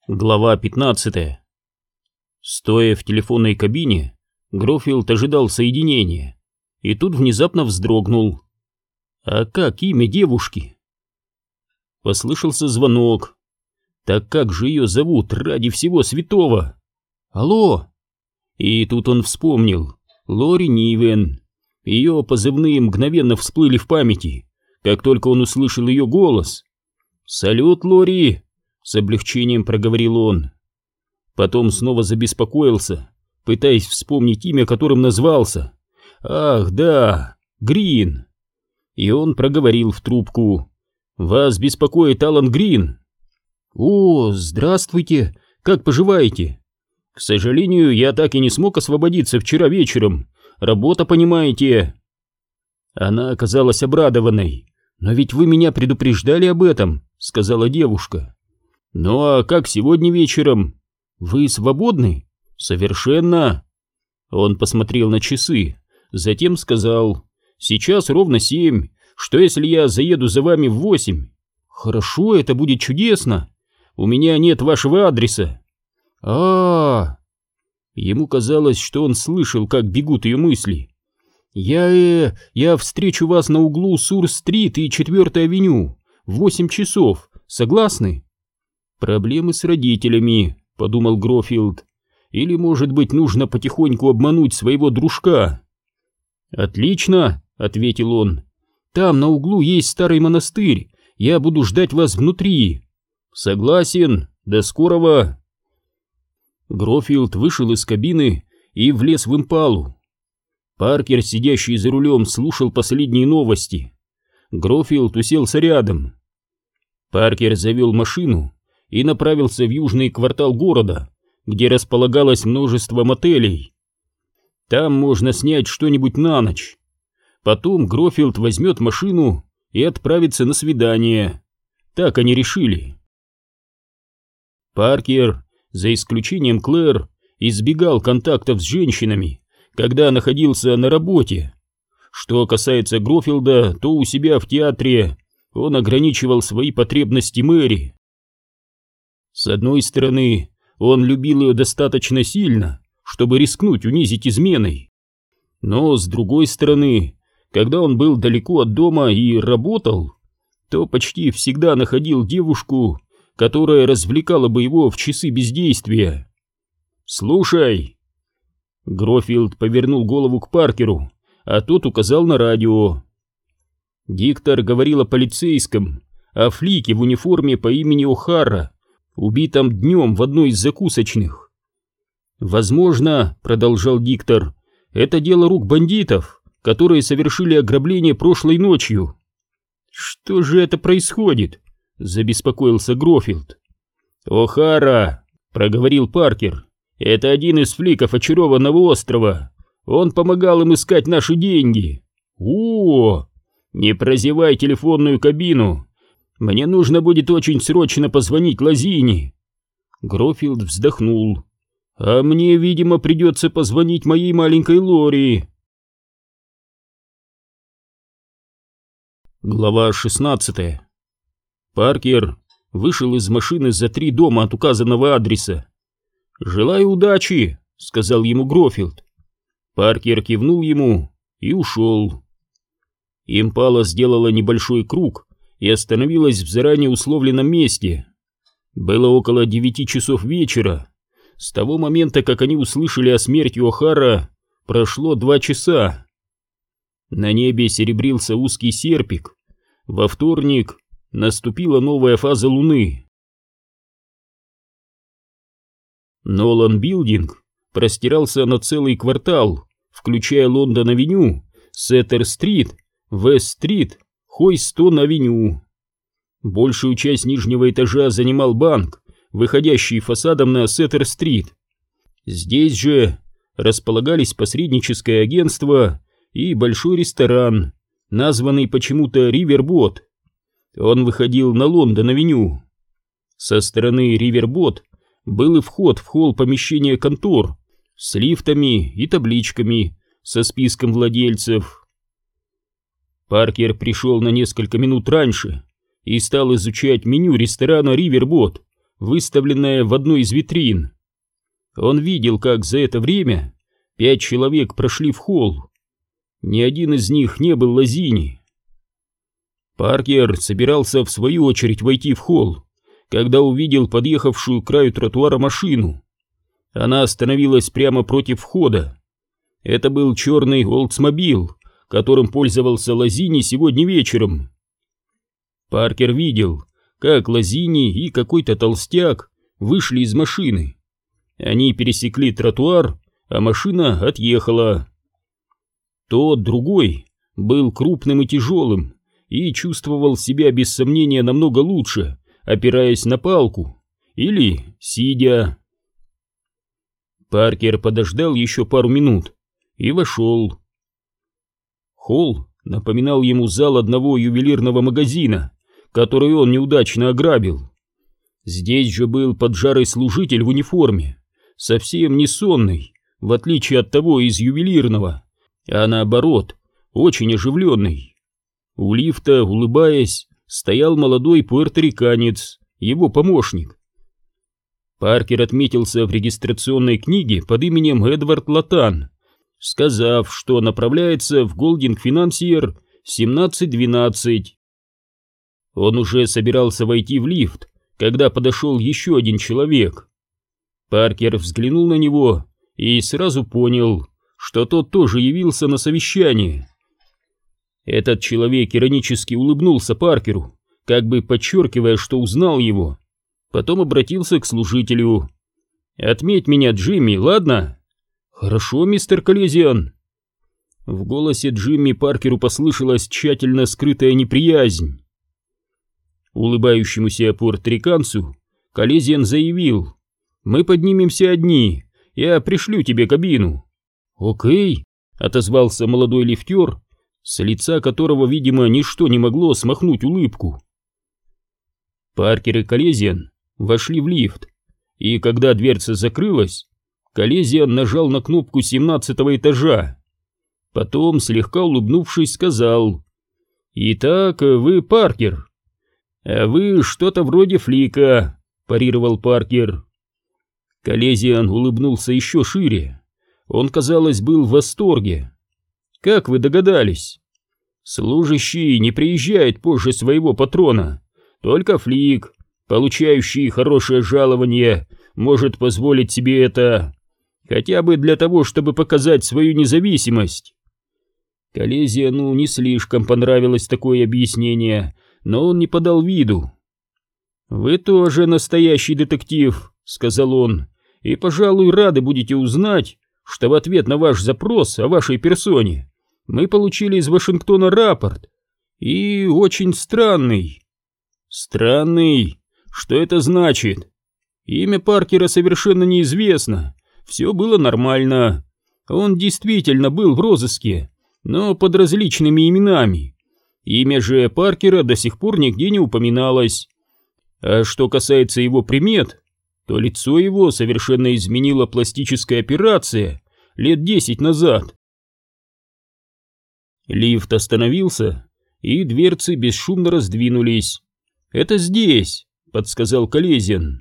Глава 15. Стоя в телефонной кабине, Грофилд ожидал соединения, и тут внезапно вздрогнул. А как имя девушки? Послышался звонок. Так как же ее зовут, ради всего святого? Алло! И тут он вспомнил. Лори Нивен. Ее позывные мгновенно всплыли в памяти, как только он услышал ее голос. «Салют, Лори!» — с облегчением проговорил он. Потом снова забеспокоился, пытаясь вспомнить имя, которым назвался. «Ах, да, Грин!» И он проговорил в трубку. «Вас беспокоит Алан Грин?» «О, здравствуйте! Как поживаете?» «К сожалению, я так и не смог освободиться вчера вечером. Работа, понимаете». Она оказалась обрадованной. «Но ведь вы меня предупреждали об этом», — сказала девушка. «Ну а как сегодня вечером? Вы свободны?» «Совершенно». Он посмотрел на часы, затем сказал: «Сейчас ровно 7. Что если я заеду за вами в 8?» «Хорошо, это будет чудесно. У меня нет вашего адреса». Ему казалось, что он слышал, как бегут ее мысли. Я встречу вас на углу Сур-стрит и 4-й авеню в 8 часов. Согласны?» «Проблемы с родителями», — подумал Грофилд. «Или, может быть, нужно потихоньку обмануть своего дружка?» «Отлично», — ответил он. «Там на углу есть старый монастырь. Я буду ждать вас внутри». «Согласен. До скорого». Грофилд вышел из кабины и влез в импалу. Паркер, сидящий за рулем, слушал последние новости. Грофилд уселся рядом. Паркер завел машину и направился в южный квартал города, где располагалось множество мотелей. Там можно снять что-нибудь на ночь. Потом Грофилд возьмет машину и отправится на свидание. Так они решили. Паркер, за исключением Клэр, избегал контактов с женщинами, когда находился на работе. Что касается Грофилда, то у себя в театре он ограничивал свои потребности Мэри. С одной стороны, он любил ее достаточно сильно, чтобы рискнуть унизить изменой. Но с другой стороны, когда он был далеко от дома и работал, то почти всегда находил девушку, которая развлекала бы его в часы бездействия. «Слушай!» Грофилд повернул голову к Паркеру, а тот указал на радио. Диктор говорил о полицейском, о флике в униформе по имени О'Хара, убитом днем в одной из закусочных. «Возможно, — продолжал диктор, — это дело рук бандитов, которые совершили ограбление прошлой ночью». «Что же это происходит?» — забеспокоился Грофилд. «О'Хара, — проговорил Паркер, — это один из фликов очарованного острова. Он помогал им искать наши деньги». «О, не прозевай телефонную кабину. Мне нужно будет очень срочно позвонить Лозини». Грофилд вздохнул. «А мне, видимо, придется позвонить моей маленькой Лори». Глава 16. Паркер вышел из машины за 3 дома от указанного адреса. «Желаю удачи», — сказал ему Грофилд. Паркер кивнул ему и ушел. Импала сделала небольшой круг и остановилась в заранее условленном месте. Было около 9 часов вечера. С того момента, как они услышали о смерти О'Хара, прошло 2 часа. На небе серебрился узкий серпик. Во вторник наступила новая фаза луны. Нолан Билдинг простирался на целый квартал, включая Лондон-авеню, Сеттер-стрит, Вест-стрит, Хойстон-авеню. Большую часть нижнего этажа занимал банк, выходящий фасадом на Сеттер-стрит. Здесь же располагались посредническое агентство и большой ресторан, названный почему-то Ривербот. Он выходил на Лондон-авеню. Со стороны Ривербот был и вход в холл помещения контор с лифтами и табличками со списком владельцев. Паркер пришел на несколько минут раньше и стал изучать меню ресторана «Ривербот», выставленное в одной из витрин. Он видел, как за это время 5 человек прошли в холл. Ни один из них не был Лозини. Паркер собирался в свою очередь войти в холл, когда увидел подъехавшую к краю тротуара машину. Она остановилась прямо против входа. Это был черный Oldsmobile, которым пользовался Лозини сегодня вечером. Паркер видел, как Лозини и какой-то толстяк вышли из машины. Они пересекли тротуар, а машина отъехала. Тот другой был крупным и тяжелым и чувствовал себя без сомнения намного лучше, опираясь на палку или сидя. Паркер подождал еще пару минут и вошел. Холл напоминал ему зал одного ювелирного магазина, который он неудачно ограбил. Здесь же был поджарый служитель в униформе, совсем не сонный, в отличие от того из ювелирного, а наоборот, очень оживленный. У лифта, улыбаясь, стоял молодой пуэрториканец, его помощник. Паркер отметился в регистрационной книге под именем Эдвард Латан, сказав, что направляется в Голдинг Финансиер 1712. Он уже собирался войти в лифт, когда подошел еще один человек. Паркер взглянул на него и сразу понял, что тот тоже явился на совещание. Этот человек иронически улыбнулся Паркеру, как бы подчеркивая, что узнал его. Потом обратился к служителю. «Отметь меня, Джимми, ладно?» «Хорошо, мистер Коллизиан». В голосе Джимми Паркеру послышалась тщательно скрытая неприязнь. Улыбающемуся пуэрториканцу Коллизиан заявил: «Мы поднимемся одни, я пришлю тебе кабину». «Окей», — отозвался молодой лифтер, с лица которого, видимо, ничто не могло смахнуть улыбку. Паркер и Коллизиан вошли в лифт, и когда дверца закрылась, Коллизиан нажал на кнопку 17-го этажа. Потом, слегка улыбнувшись, сказал: «Итак, вы Паркер». «А вы что-то вроде Флика», — парировал Паркер. Коллизиан улыбнулся еще шире. Он, казалось, был в восторге. «Как вы догадались?» «Служащий не приезжает позже своего патрона. Только Флик, получающий хорошее жалование, может позволить себе это, хотя бы для того, чтобы показать свою независимость». Коллизиану не слишком понравилось такое объяснение, но он не подал виду. «Вы тоже настоящий детектив», — сказал он, — «и, пожалуй, рады будете узнать, что в ответ на ваш запрос о вашей персоне мы получили из Вашингтона рапорт, и очень странный». «Странный? Что это значит?» «Имя Паркера совершенно неизвестно, все было нормально. Он действительно был в розыске, но под различными именами. Имя же Паркера до сих пор нигде не упоминалось. А что касается его примет, то лицо его совершенно изменила пластическая операция лет 10 назад». Лифт остановился, и дверцы бесшумно раздвинулись. «Это здесь», — подсказал Коллизиан.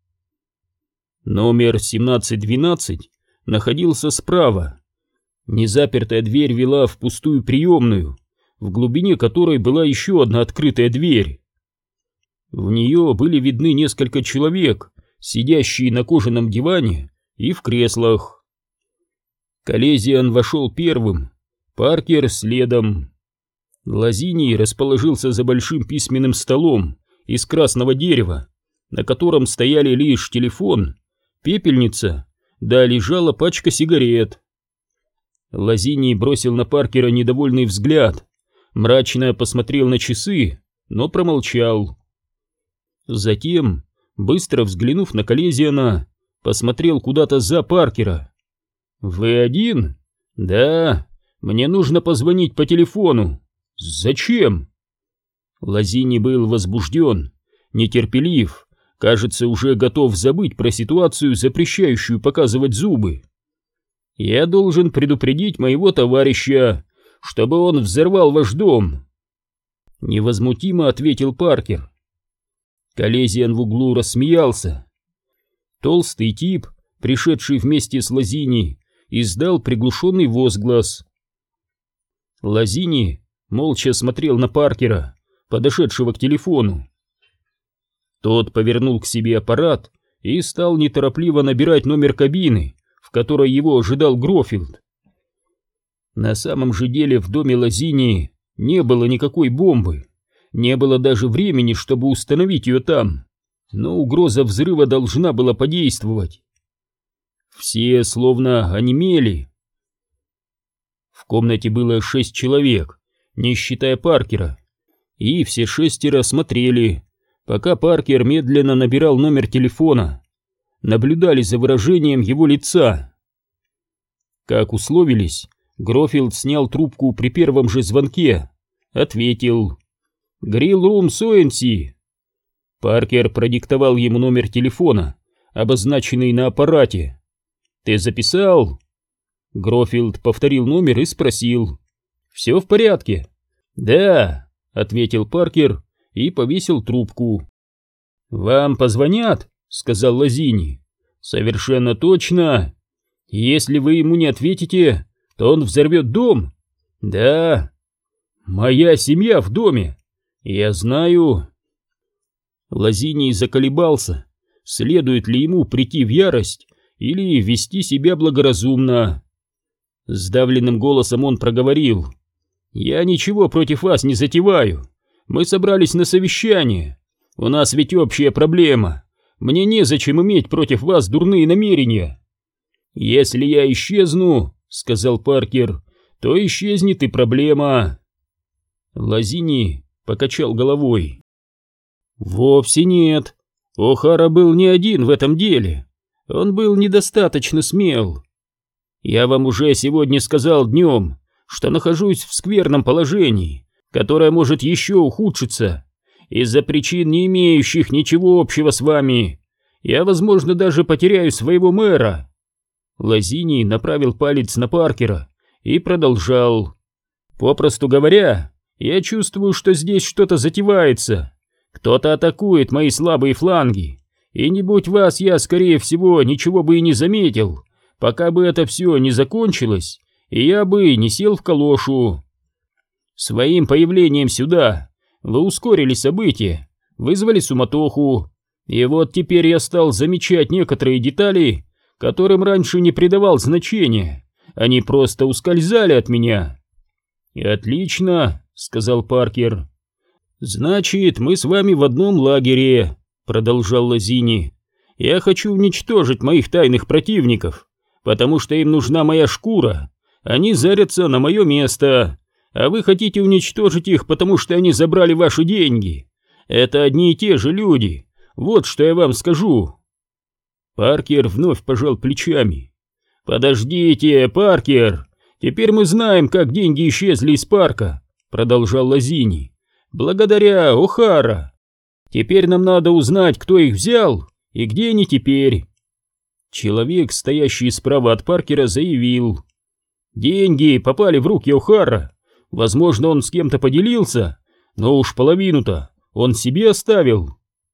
Номер 1712 находился справа. Незапертая дверь вела в пустую приемную, в глубине которой была еще одна открытая дверь. В нее были видны несколько человек, сидящие на кожаном диване и в креслах. Коллизиан вошел первым, Паркер следом. Лозини расположился за большим письменным столом из красного дерева, на котором стояли лишь телефон, пепельница, да лежала пачка сигарет. Лозини бросил на Паркера недовольный взгляд, мрачно посмотрел на часы, но промолчал. Затем, быстро взглянув на Коллизиана, посмотрел куда-то за Паркера. «Вы один?» «Да, мне нужно позвонить по телефону». «Зачем?» Лозини был возбужден, нетерпелив, кажется, уже готов забыть про ситуацию, запрещающую показывать зубы. «Я должен предупредить моего товарища, чтобы он взорвал ваш дом», — невозмутимо ответил Паркер. Колезиан в углу рассмеялся. Толстый тип, пришедший вместе с Лозини, издал приглушенный возглас. Лозини молча смотрел на Паркера, подошедшего к телефону. Тот повернул к себе аппарат и стал неторопливо набирать номер кабины, в которой его ожидал Грофилд. На самом же деле в доме Лозини не было никакой бомбы, не было даже времени, чтобы установить ее там, но угроза взрыва должна была подействовать. Все словно онемели. В комнате было 6 человек, не считая Паркера, и все 6 смотрели, пока Паркер медленно набирал номер телефона, наблюдали за выражением его лица. Как условились, Грофилд снял трубку при первом же звонке, ответил: «Грилл-рум Суэнси». Паркер продиктовал ему номер телефона, обозначенный на аппарате. «Ты записал?» Грофилд повторил номер и спросил: «Все в порядке?» «Да», — ответил Паркер и повесил трубку. «Вам позвонят?» — сказал Лозини. «Совершенно точно. Если вы ему не ответите, то он взорвет дом». «Да». «Моя семья в доме. Я знаю». Лозини заколебался, следует ли ему прийти в ярость или вести себя благоразумно. Сдавленным голосом он проговорил: «Я ничего против вас не затеваю. Мы собрались на совещание. У нас ведь общая проблема. Мне незачем иметь против вас дурные намерения». «Если я исчезну, — сказал Паркер, — то исчезнет и проблема». Лозини покачал головой. «Вовсе нет. О'Хара был не один в этом деле. Он был недостаточно смел. Я вам уже сегодня сказал днем, что нахожусь в скверном положении, которое может еще ухудшиться из-за причин, не имеющих ничего общего с вами. Я, возможно, даже потеряю своего мэра». Лозини направил палец на Паркера и продолжал: «Попросту говоря, я чувствую, что здесь что-то затевается. Кто-то атакует мои слабые фланги, и не будь вас, я, скорее всего, ничего бы и не заметил, пока бы это все не закончилось, и я бы не сел в калошу. Своим появлением сюда вы ускорили события, вызвали суматоху, и вот теперь я стал замечать некоторые детали, которым раньше не придавал значения, они просто ускользали от меня». «Отлично», — сказал Паркер. «Значит, мы с вами в одном лагере», — продолжал Лозини. «Я хочу уничтожить моих тайных противников, потому что им нужна моя шкура. Они зарятся на мое место, а вы хотите уничтожить их, потому что они забрали ваши деньги. Это одни и те же люди. Вот что я вам скажу». Паркер вновь пожал плечами. «Подождите, Паркер, теперь мы знаем, как деньги исчезли из парка», — продолжал Лозини. «Благодаря О'Хара. Теперь нам надо узнать, кто их взял и где они теперь». Человек, стоящий справа от Паркера, заявил: «Деньги попали в руки О'Хара. Возможно, он с кем-то поделился, но уж половину-то он себе оставил».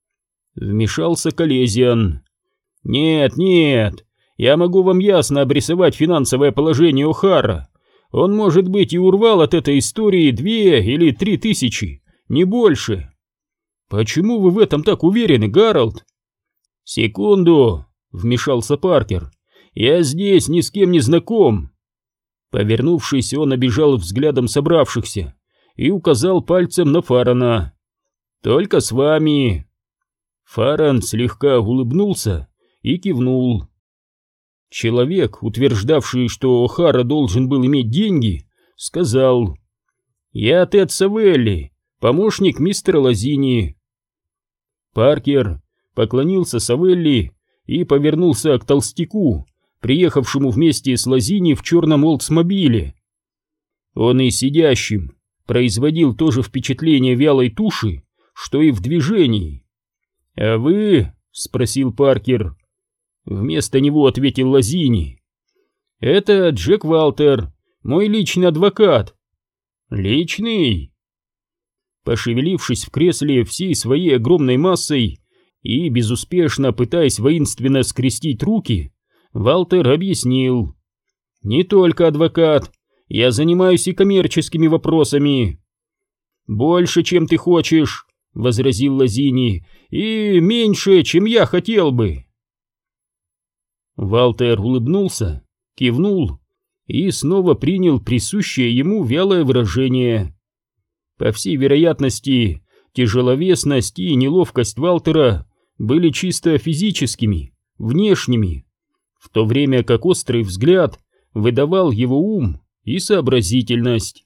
Вмешался Колезиан. «Нет, нет, я могу вам ясно обрисовать финансовое положение О'Хара. Он, может быть, и урвал от этой истории 2 или 3 тысячи, не больше». «Почему вы в этом так уверены, Гарольд?» «Секунду», — вмешался Паркер, — «я здесь ни с кем не знаком». Повернувшись, он обежал взглядом собравшихся и указал пальцем на Фаррена. «Только с вами». Фаррен слегка улыбнулся и кивнул. Человек, утверждавший, что О'Хара должен был иметь деньги, сказал: «Я Тед Савелли, помощник мистера Лозини». Паркер поклонился Савелли и повернулся к толстяку, приехавшему вместе с Лозини в черном Олдсмобиле. Он и сидящим производил то же впечатление вялой туши, что и в движении. «А вы?» — спросил Паркер. Вместо него ответил Лозини: «Это Джек Валтер, мой личный адвокат». «Личный?» Пошевелившись в кресле всей своей огромной массой и безуспешно пытаясь воинственно скрестить руки, Валтер объяснил: «Не только адвокат, я занимаюсь и коммерческими вопросами». «Больше, чем ты хочешь», — возразил Лазини, — «и меньше, чем я хотел бы». Валтер улыбнулся, кивнул и снова принял присущее ему вялое выражение. По всей вероятности, тяжеловесность и неловкость Валтера были чисто физическими, внешними, в то время как острый взгляд выдавал его ум и сообразительность.